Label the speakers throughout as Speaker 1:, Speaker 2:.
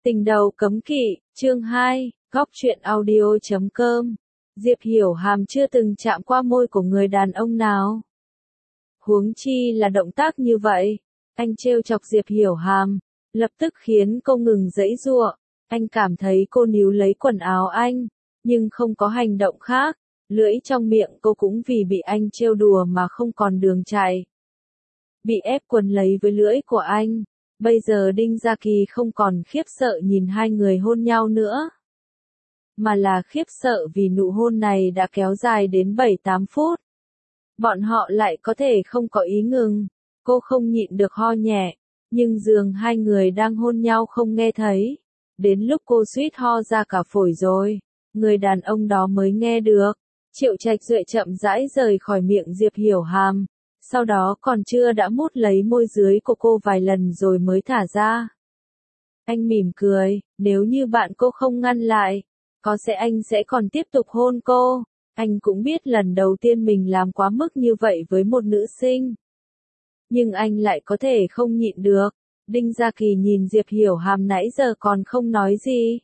Speaker 1: Tình đầu cấm kỵ, chương 2, góc truyện audio.com. Diệp Hiểu Hàm chưa từng chạm qua môi của người đàn ông nào. Huống chi là động tác như vậy. Anh trêu chọc Diệp Hiểu Hàm, lập tức khiến cô ngừng giãy giụa. Anh cảm thấy cô níu lấy quần áo anh, nhưng không có hành động khác. Lưỡi trong miệng cô cũng vì bị anh trêu đùa mà không còn đường chạy. Bị ép quấn lấy với lưỡi của anh. Bây giờ Đinh Gia Kỳ không còn khiếp sợ nhìn hai người hôn nhau nữa, mà là khiếp sợ vì nụ hôn này đã kéo dài đến 7-8 phút. Bọn họ lại có thể không có ý ngừng. Cô không nhịn được ho nhẹ, nhưng dường hai người đang hôn nhau không nghe thấy. Đến lúc cô suýt ho ra cả phổi rồi, người đàn ông đó mới nghe được. Triệu Trạch Duệ chậm rãi rời khỏi miệng Diệp Hiểu Hàm. Sau đó còn chưa đã mút lấy môi dưới của cô vài lần rồi mới thả ra. Anh mỉm cười, nếu như bạn cô không ngăn lại, có sẽ anh sẽ còn tiếp tục hôn cô. Anh cũng biết lần đầu tiên mình làm quá mức như vậy với một nữ sinh. Nhưng anh lại có thể không nhịn được. Đinh Gia Kỳ nhìn Diệp Hiểu Hàm nãy giờ còn không nói gì.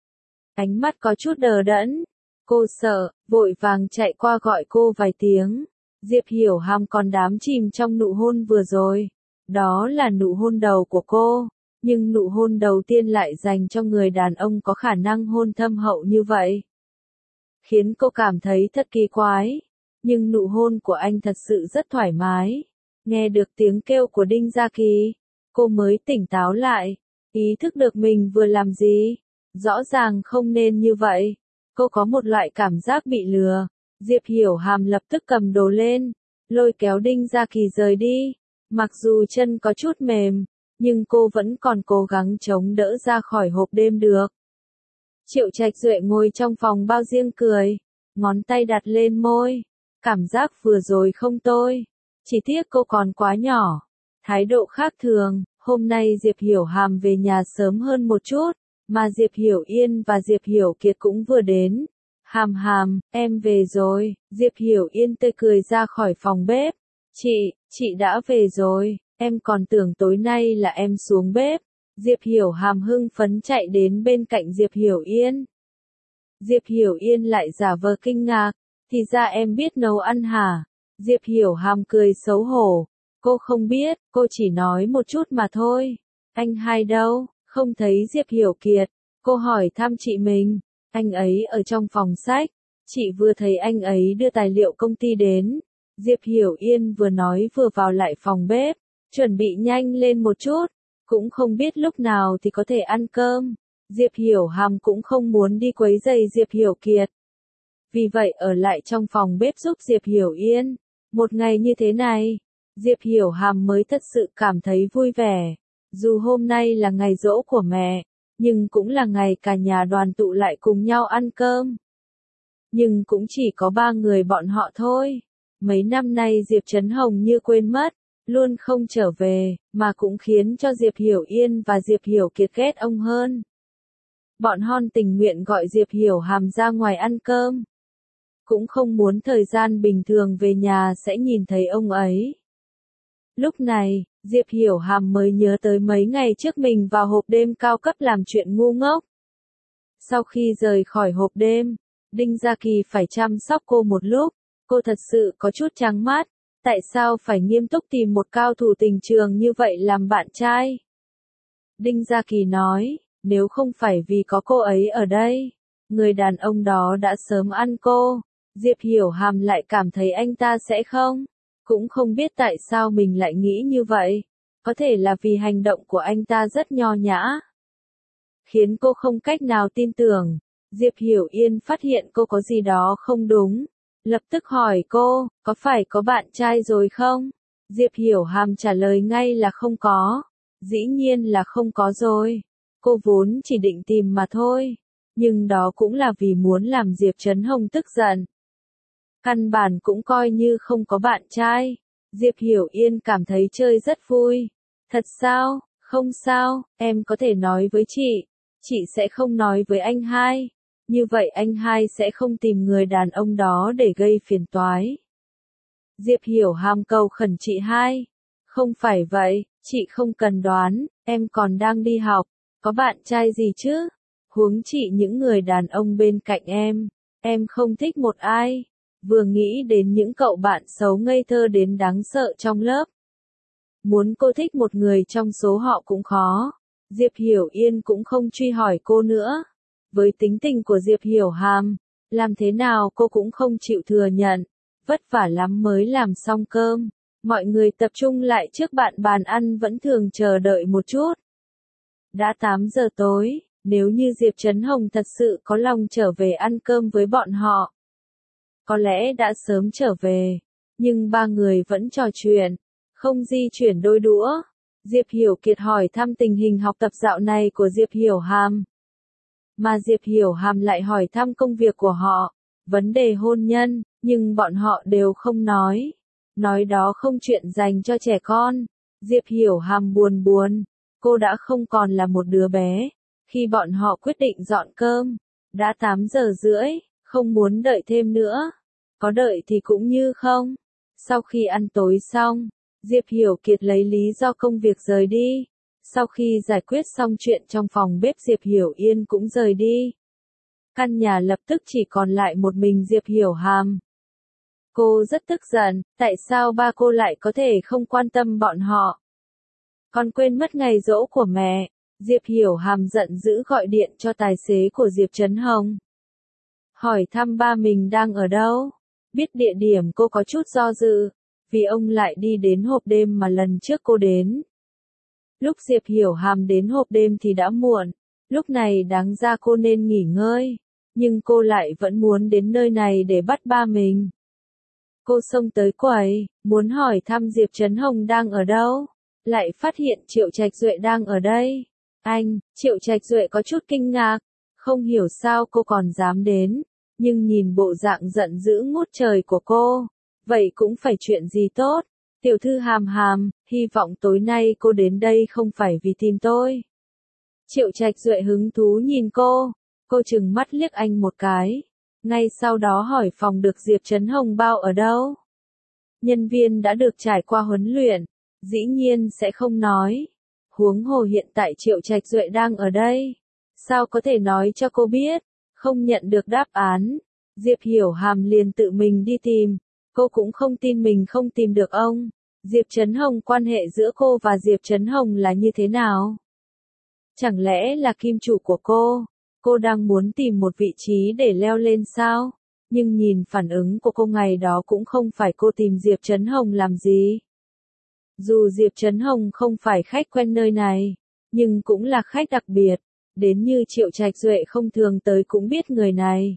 Speaker 1: Ánh mắt có chút đờ đẫn. Cô sợ, vội vàng chạy qua gọi cô vài tiếng. Diệp Hiểu Hàm còn đắm chìm trong nụ hôn vừa rồi. Đó là nụ hôn đầu của cô, nhưng nụ hôn đầu tiên lại dành cho người đàn ông có khả năng hôn thâm hậu như vậy. Khiến cô cảm thấy thật kỳ quái, nhưng nụ hôn của anh thật sự rất thoải mái. Nghe được tiếng kêu của Đinh Gia Kỳ, cô mới tỉnh táo lại, ý thức được mình vừa làm gì. Rõ ràng không nên như vậy. Cô có một loại cảm giác bị lừa. Diệp Hiểu Hàm lập tức cầm đồ lên, lôi kéo Đinh Gia Kỳ rời đi. Mặc dù chân có chút mềm, nhưng cô vẫn còn cố gắng chống đỡ ra khỏi hộp đêm được. Triệu Trạch Duệ ngồi trong phòng bao riêng cười, ngón tay đặt lên môi. Cảm giác vừa rồi không tồi, chỉ tiếc cô còn quá nhỏ. Thái độ khác thường, hôm nay Diệp Hiểu Hàm về nhà sớm hơn một chút, mà Diệp Hiểu Yên và Diệp Hiểu Kiệt cũng vừa đến. Hàm Hàm, em về rồi. Diệp Hiểu Yên tươi cười ra khỏi phòng bếp. Chị đã về rồi, em còn tưởng tối nay là em xuống bếp. Diệp Hiểu Hàm hưng phấn chạy đến bên cạnh Diệp Hiểu Yên. Diệp Hiểu Yên lại giả vờ kinh ngạc, thì ra em biết nấu ăn hả? Diệp Hiểu Hàm cười xấu hổ, cô không biết, cô chỉ nói một chút mà thôi. Anh hai đâu? Không thấy Diệp Hiểu Kiệt. Cô hỏi thăm chị mình. Anh ấy ở trong phòng sách. Chị vừa thấy anh ấy đưa tài liệu công ty đến. Diệp Hiểu Yên vừa nói vừa vào lại phòng bếp, chuẩn bị nhanh lên một chút, cũng không biết lúc nào thì có thể ăn cơm. Diệp Hiểu Hàm cũng không muốn đi quấy rầy Diệp Hiểu Kiệt. Vì vậy ở lại trong phòng bếp giúp Diệp Hiểu Yên. Một ngày như thế này, Diệp Hiểu Hàm mới thật sự cảm thấy vui vẻ. Dù hôm nay là ngày giỗ của mẹ, nhưng cũng là ngày cả nhà đoàn tụ lại cùng nhau ăn cơm. Nhưng cũng chỉ có 3 người bọn họ thôi. Mấy năm nay Diệp Trấn Hồng như quên mất, luôn không trở về, mà cũng khiến cho Diệp Hiểu Yên và Diệp Hiểu Kiệt ghét ông hơn. Bọn hon tình nguyện gọi Diệp Hiểu Hàm ra ngoài ăn cơm. Cũng không muốn thời gian bình thường về nhà sẽ nhìn thấy ông ấy. Lúc này, Diệp Hiểu Hàm mới nhớ tới mấy ngày trước mình vào hộp đêm cao cấp làm chuyện ngu ngốc. Sau khi rời khỏi hộp đêm, Đinh Gia Kỳ phải chăm sóc cô một lúc. Cô thật sự có chút trắng mắt. Tại sao phải nghiêm túc tìm một cao thủ tình trường như vậy làm bạn trai? Đinh Gia Kỳ nói, nếu không phải vì có cô ấy ở đây, người đàn ông đó đã sớm ăn cô. Diệp Hiểu Hàm lại cảm thấy anh ta sẽ không. Cũng không biết tại sao mình lại nghĩ như vậy. Có thể là vì hành động của anh ta rất nho nhã, khiến cô không cách nào tin tưởng. Diệp Hiểu Yên phát hiện cô có gì đó không đúng. Lập tức hỏi cô, có phải có bạn trai rồi không? Diệp Hiểu Hàm trả lời ngay là không có. Dĩ nhiên là không có rồi. Cô vốn chỉ định tìm mà thôi. Nhưng đó cũng là vì muốn làm Diệp Trấn Hồng tức giận. Căn bản cũng coi như không có bạn trai. Diệp Hiểu Yên cảm thấy chơi rất vui. Thật sao? Không sao, em có thể nói với chị. Chị sẽ không nói với anh hai. Như vậy anh hai sẽ không tìm người đàn ông đó để gây phiền toái. Diệp Hiểu Hàm cầu khẩn chị hai. Không phải vậy, chị không cần đoán, em còn đang đi học. Có bạn trai gì chứ? Huống chị những người đàn ông bên cạnh em không thích một ai. Vừa nghĩ đến những cậu bạn xấu ngây thơ đến đáng sợ trong lớp. Muốn cô thích một người trong số họ cũng khó. Diệp Hiểu Yên cũng không truy hỏi cô nữa. Với tính tình của Diệp Hiểu Hàm, làm thế nào cô cũng không chịu thừa nhận. Vất vả lắm mới làm xong cơm. Mọi người tập trung lại trước bàn ăn vẫn thường chờ đợi một chút. Đã 8 giờ tối, nếu như Diệp Trấn Hồng thật sự có lòng trở về ăn cơm với bọn họ, có lẽ đã sớm trở về. Nhưng ba người vẫn trò chuyện, không di chuyển đôi đũa. Diệp Hiểu Kiệt hỏi thăm tình hình học tập dạo này của Diệp Hiểu Hàm. Mà Diệp Hiểu Hàm lại hỏi thăm công việc của họ, vấn đề hôn nhân, nhưng bọn họ đều không nói. Nói đó không chuyện dành cho trẻ con. Diệp Hiểu Hàm buồn buồn, cô đã không còn là một đứa bé. Khi bọn họ quyết định dọn cơm, đã 8 giờ rưỡi, không muốn đợi thêm nữa. Có đợi thì cũng như không. Sau khi ăn tối xong, Diệp Hiểu Kiệt lấy lý do công việc rời đi. Sau khi giải quyết xong chuyện trong phòng bếp Diệp Hiểu Yên cũng rời đi. Căn nhà lập tức chỉ còn lại một mình Diệp Hiểu Hàm. Cô rất tức giận, tại sao ba cô lại có thể không quan tâm bọn họ? Còn quên mất ngày giỗ của mẹ. Diệp Hiểu Hàm giận dữ gọi điện cho tài xế của Diệp Trấn Hồng. Hỏi thăm ba mình đang ở đâu. Biết địa điểm cô có chút do dự, vì ông lại đi đến hộp đêm mà lần trước cô đến. Lúc Diệp Hiểu Hàm đến hộp đêm thì đã muộn, lúc này đáng ra cô nên nghỉ ngơi, nhưng cô lại vẫn muốn đến nơi này để bắt ba mình. Cô xông tới quầy, muốn hỏi thăm Diệp Trấn Hồng đang ở đâu, lại phát hiện Triệu Trạch Duệ đang ở đây. Anh, Triệu Trạch Duệ có chút kinh ngạc, không hiểu sao cô còn dám đến, nhưng nhìn bộ dạng giận dữ ngút trời của cô, vậy cũng phải chuyện gì tốt. Tiểu thư Hàm Hàm, hy vọng tối nay cô đến đây không phải vì tìm tôi. Triệu Trạch Duệ hứng thú nhìn cô trừng mắt liếc anh một cái. Ngay sau đó hỏi phòng được Diệp Trấn Hồng bao ở đâu. Nhân viên đã được trải qua huấn luyện, dĩ nhiên sẽ không nói. Huống hồ hiện tại Triệu Trạch Duệ đang ở đây. Sao có thể nói cho cô biết? Không nhận được đáp án. Diệp Hiểu Hàm liền tự mình đi tìm. Cô cũng không tin mình không tìm được ông. Diệp Trấn Hồng, quan hệ giữa cô và Diệp Trấn Hồng là như thế nào? Chẳng lẽ là kim chủ của cô? Cô đang muốn tìm một vị trí để leo lên sao? Nhưng nhìn phản ứng của cô ngày đó cũng không phải cô tìm Diệp Trấn Hồng làm gì. Dù Diệp Trấn Hồng không phải khách quen nơi này, nhưng cũng là khách đặc biệt. Đến như Triệu Trạch Duệ không thường tới cũng biết người này.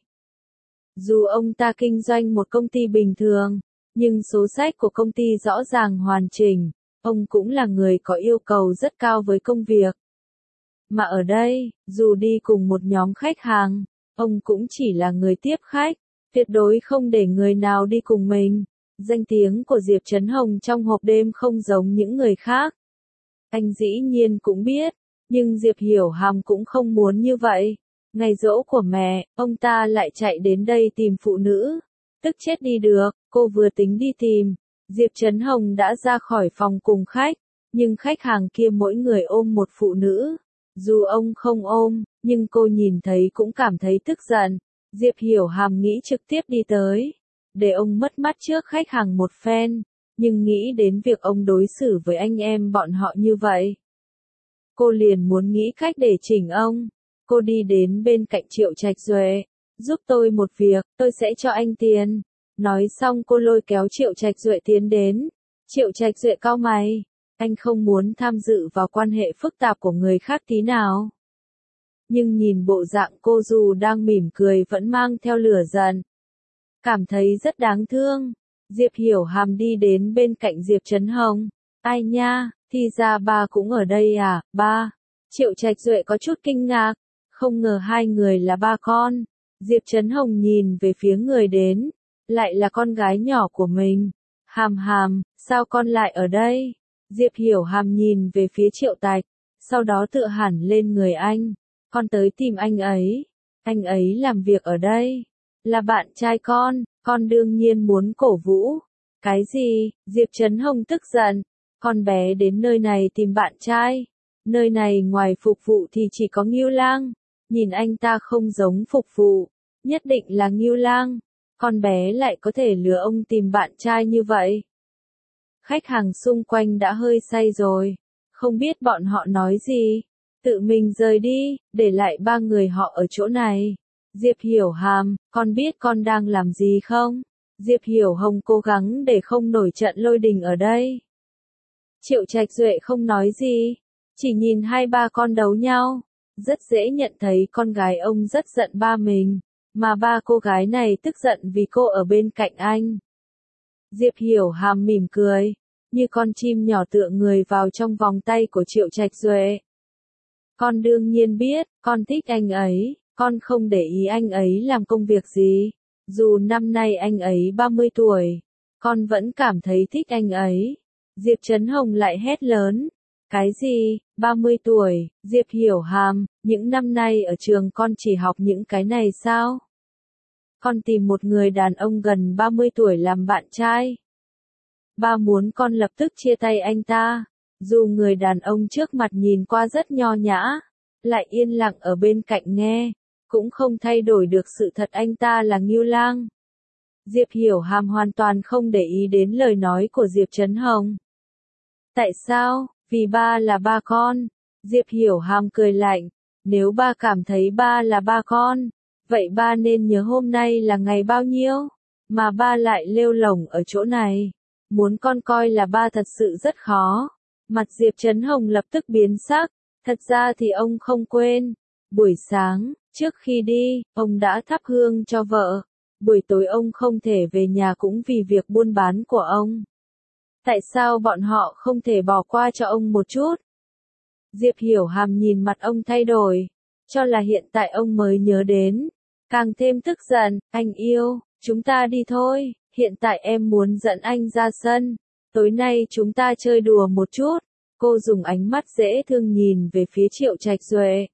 Speaker 1: Dù ông ta kinh doanh một công ty bình thường, nhưng số sách của công ty rõ ràng hoàn chỉnh, ông cũng là người có yêu cầu rất cao với công việc. Mà ở đây, dù đi cùng một nhóm khách hàng, ông cũng chỉ là người tiếp khách, tuyệt đối không để người nào đi cùng mình. Danh tiếng của Diệp Trấn Hồng trong hộp đêm không giống những người khác. Anh dĩ nhiên cũng biết, nhưng Diệp Hiểu Hàm cũng không muốn như vậy. Ngày giỗ của mẹ, ông ta lại chạy đến đây tìm phụ nữ. Tức chết đi được, cô vừa tính đi tìm. Diệp Trấn Hồng đã ra khỏi phòng cùng khách, nhưng khách hàng kia mỗi người ôm một phụ nữ. Dù ông không ôm, nhưng cô nhìn thấy cũng cảm thấy tức giận. Diệp Hiểu Hàm nghĩ trực tiếp đi tới, để ông mất mắt trước khách hàng một phen, nhưng nghĩ đến việc ông đối xử với anh em bọn họ như vậy. Cô liền muốn nghĩ cách để chỉnh ông. Cô đi đến bên cạnh Triệu Trạch Duệ. Giúp tôi một việc, tôi sẽ cho anh tiền. Nói xong cô lôi kéo Triệu Trạch Duệ tiến đến. Triệu Trạch Duệ cau mày. Anh không muốn tham dự vào quan hệ phức tạp của người khác tí nào. Nhưng nhìn bộ dạng cô dù đang mỉm cười vẫn mang theo lửa giận. Cảm thấy rất đáng thương. Diệp Hiểu Hàm đi đến bên cạnh Diệp Trấn Hồng. Ai nha, thì ra ba cũng ở đây à, ba. Triệu Trạch Duệ có chút kinh ngạc. Không ngờ hai người là ba con. Diệp Trấn Hồng nhìn về phía người đến. Lại là con gái nhỏ của mình. Hàm Hàm, sao con lại ở đây? Diệp Hiểu Hàm nhìn về phía Triệu Tạch. Sau đó tựa hẳn lên người anh. Con tới tìm anh ấy. Anh ấy làm việc ở đây. Là bạn trai con đương nhiên muốn cổ vũ. Cái gì? Diệp Trấn Hồng tức giận. Con bé đến nơi này tìm bạn trai. Nơi này ngoài phục vụ thì chỉ có Ngưu Lang. Nhìn anh ta không giống phục vụ, nhất định là Ngưu Lang. Con bé lại có thể lừa ông tìm bạn trai như vậy. Khách hàng xung quanh đã hơi say rồi, không biết bọn họ nói gì. Tự mình rời đi, để lại ba người họ ở chỗ này. Diệp Hiểu Hàm, con biết con đang làm gì không? Diệp Hiểu Hồng cố gắng để không nổi trận lôi đình ở đây. Triệu Trạch Duệ không nói gì, chỉ nhìn hai ba con đấu nhau. Rất dễ nhận thấy con gái ông rất giận ba mình, mà ba cô gái này tức giận vì cô ở bên cạnh anh. Diệp Hiểu Hàm mỉm cười, như con chim nhỏ tựa người vào trong vòng tay của Triệu Trạch Duệ. Con đương nhiên biết, con thích anh ấy, con không để ý anh ấy làm công việc gì. Dù năm nay anh ấy 30 tuổi, con vẫn cảm thấy thích anh ấy. Diệp Trấn Hồng lại hét lớn. Cái gì, 30 tuổi, Diệp Hiểu Hàm, những năm nay ở trường con chỉ học những cái này sao? Con tìm một người đàn ông gần 30 tuổi làm bạn trai. Ba muốn con lập tức chia tay anh ta. Dù người đàn ông trước mặt nhìn qua rất nho nhã, lại yên lặng ở bên cạnh nghe, cũng không thay đổi được sự thật anh ta là Ngưu Lang. Diệp Hiểu Hàm hoàn toàn không để ý đến lời nói của Diệp Trấn Hồng. Tại sao? Vì ba là ba con. Diệp Hiểu Hàm cười lạnh. Nếu ba cảm thấy ba là ba con, vậy ba nên nhớ hôm nay là ngày bao nhiêu, mà ba lại lêu lổng ở chỗ này. Muốn con coi là ba thật sự rất khó. Mặt Diệp Trấn Hồng lập tức biến sắc. Thật ra thì ông không quên. Buổi sáng, trước khi đi, ông đã thắp hương cho vợ. Buổi tối ông không thể về nhà cũng vì việc buôn bán của ông. Tại sao bọn họ không thể bỏ qua cho ông một chút? Diệp Hiểu Hàm nhìn mặt ông thay đổi, cho là hiện tại ông mới nhớ đến. Càng thêm tức giận, anh yêu, chúng ta đi thôi, hiện tại em muốn dẫn anh ra sân. Tối nay chúng ta chơi đùa một chút. Cô dùng ánh mắt dễ thương nhìn về phía Triệu Trạch Duệ.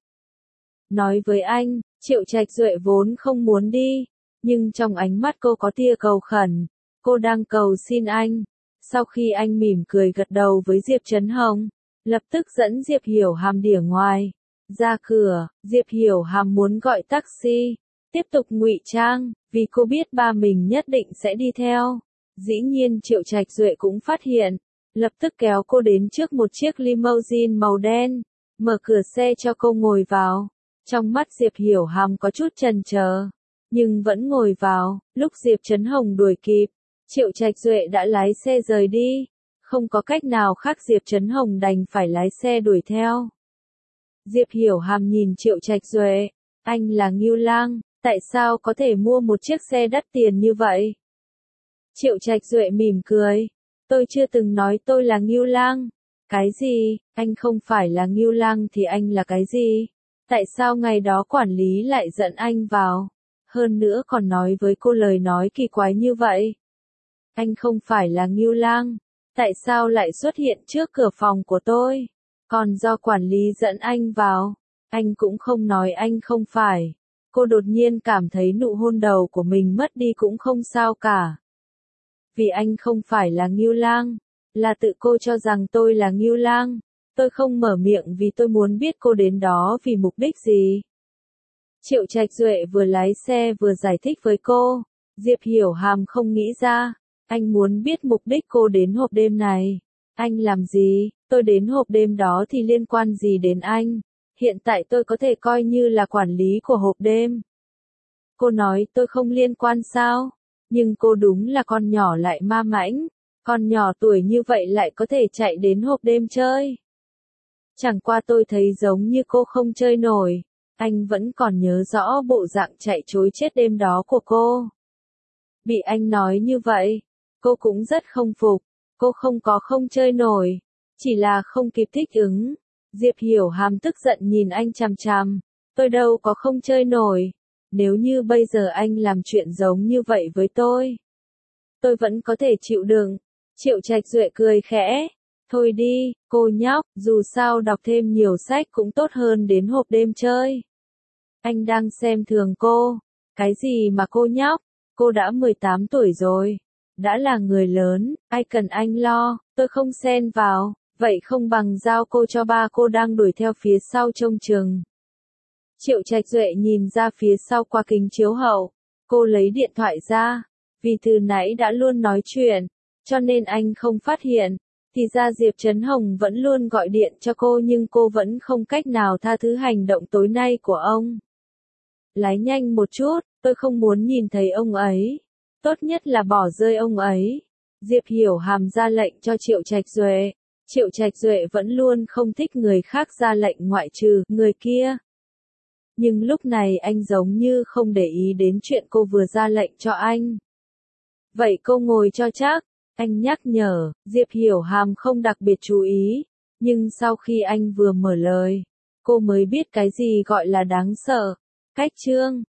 Speaker 1: Nói với anh, Triệu Trạch Duệ vốn không muốn đi, nhưng trong ánh mắt cô có tia cầu khẩn. Cô đang cầu xin anh. Sau khi anh mỉm cười gật đầu với Diệp Trấn Hồng, lập tức dẫn Diệp Hiểu Hàm đỉa ngoài. Ra cửa, Diệp Hiểu Hàm muốn gọi taxi, tiếp tục ngụy trang, vì cô biết ba mình nhất định sẽ đi theo. Dĩ nhiên Triệu Trạch Duệ cũng phát hiện, lập tức kéo cô đến trước một chiếc limousine màu đen, mở cửa xe cho cô ngồi vào. Trong mắt Diệp Hiểu Hàm có chút chần chờ, nhưng vẫn ngồi vào. Lúc Diệp Trấn Hồng đuổi kịp, Triệu Trạch Duệ đã lái xe rời đi. Không có cách nào khác, Diệp Trấn Hồng đành phải lái xe đuổi theo. Diệp Hiểu Hàm nhìn Triệu Trạch Duệ, anh là Ngưu Lang, tại sao có thể mua một chiếc xe đắt tiền như vậy? Triệu Trạch Duệ mỉm cười, tôi chưa từng nói tôi là Ngưu Lang. Cái gì, anh không phải là Ngưu Lang thì anh là cái gì? Tại sao ngày đó quản lý lại dẫn anh vào? Hơn nữa còn nói với cô lời nói kỳ quái như vậy. Anh không phải là Ngưu Lang, tại sao lại xuất hiện trước cửa phòng của tôi? Còn do quản lý dẫn anh vào, anh cũng không nói anh không phải. Cô đột nhiên cảm thấy nụ hôn đầu của mình mất đi cũng không sao cả. Vì anh không phải là Ngưu Lang, là tự cô cho rằng tôi là Ngưu Lang. Tôi không mở miệng vì tôi muốn biết cô đến đó vì mục đích gì. Triệu Trạch Duệ vừa lái xe vừa giải thích với cô. Diệp Hiểu Hàm không nghĩ ra. Anh muốn biết mục đích cô đến hộp đêm này. Anh làm gì? Tôi đến hộp đêm đó thì liên quan gì đến anh? Hiện tại tôi có thể coi như là quản lý của hộp đêm. Cô nói tôi không liên quan sao? Nhưng cô đúng là con nhỏ lại ma mãnh. Con nhỏ tuổi như vậy lại có thể chạy đến hộp đêm chơi. Chẳng qua tôi thấy giống như cô không chơi nổi. Anh vẫn còn nhớ rõ bộ dạng chạy trối chết đêm đó của cô. Bị anh nói như vậy, cô cũng rất không phục. Cô không có không chơi nổi, chỉ là không kịp thích ứng. Diệp Hiểu Hàm tức giận nhìn anh chằm chằm. Tôi đâu có không chơi nổi. Nếu như bây giờ anh làm chuyện giống như vậy với tôi vẫn có thể chịu đựng. Triệu Trạch Duệ cười khẽ. Thôi đi, cô nhóc, dù sao đọc thêm nhiều sách cũng tốt hơn đến hộp đêm chơi. Anh đang xem thường cô. Cái gì mà cô nhóc? Cô đã 18 tuổi rồi. Đã là người lớn, ai cần anh lo, tôi không xen vào. Vậy không bằng giao cô cho ba cô đang đuổi theo phía sau trông chừng. Triệu Trạch Duệ nhìn ra phía sau qua kính chiếu hậu. Cô lấy điện thoại ra. Vì từ nãy đã luôn nói chuyện, cho nên anh không phát hiện. Thì ra Diệp Trấn Hồng vẫn luôn gọi điện cho cô nhưng cô vẫn không cách nào tha thứ hành động tối nay của ông. Lái nhanh một chút, tôi không muốn nhìn thấy ông ấy. Tốt nhất là bỏ rơi ông ấy. Diệp Hiểu Hàm ra lệnh cho Triệu Trạch Duệ. Triệu Trạch Duệ vẫn luôn không thích người khác ra lệnh ngoại trừ người kia. Nhưng lúc này anh giống như không để ý đến chuyện cô vừa ra lệnh cho anh. Vậy cô ngồi cho chắc, anh nhắc nhở. Diệp Hiểu Hàm không đặc biệt chú ý. Nhưng sau khi anh vừa mở lời, cô mới biết cái gì gọi là đáng sợ. Cách chương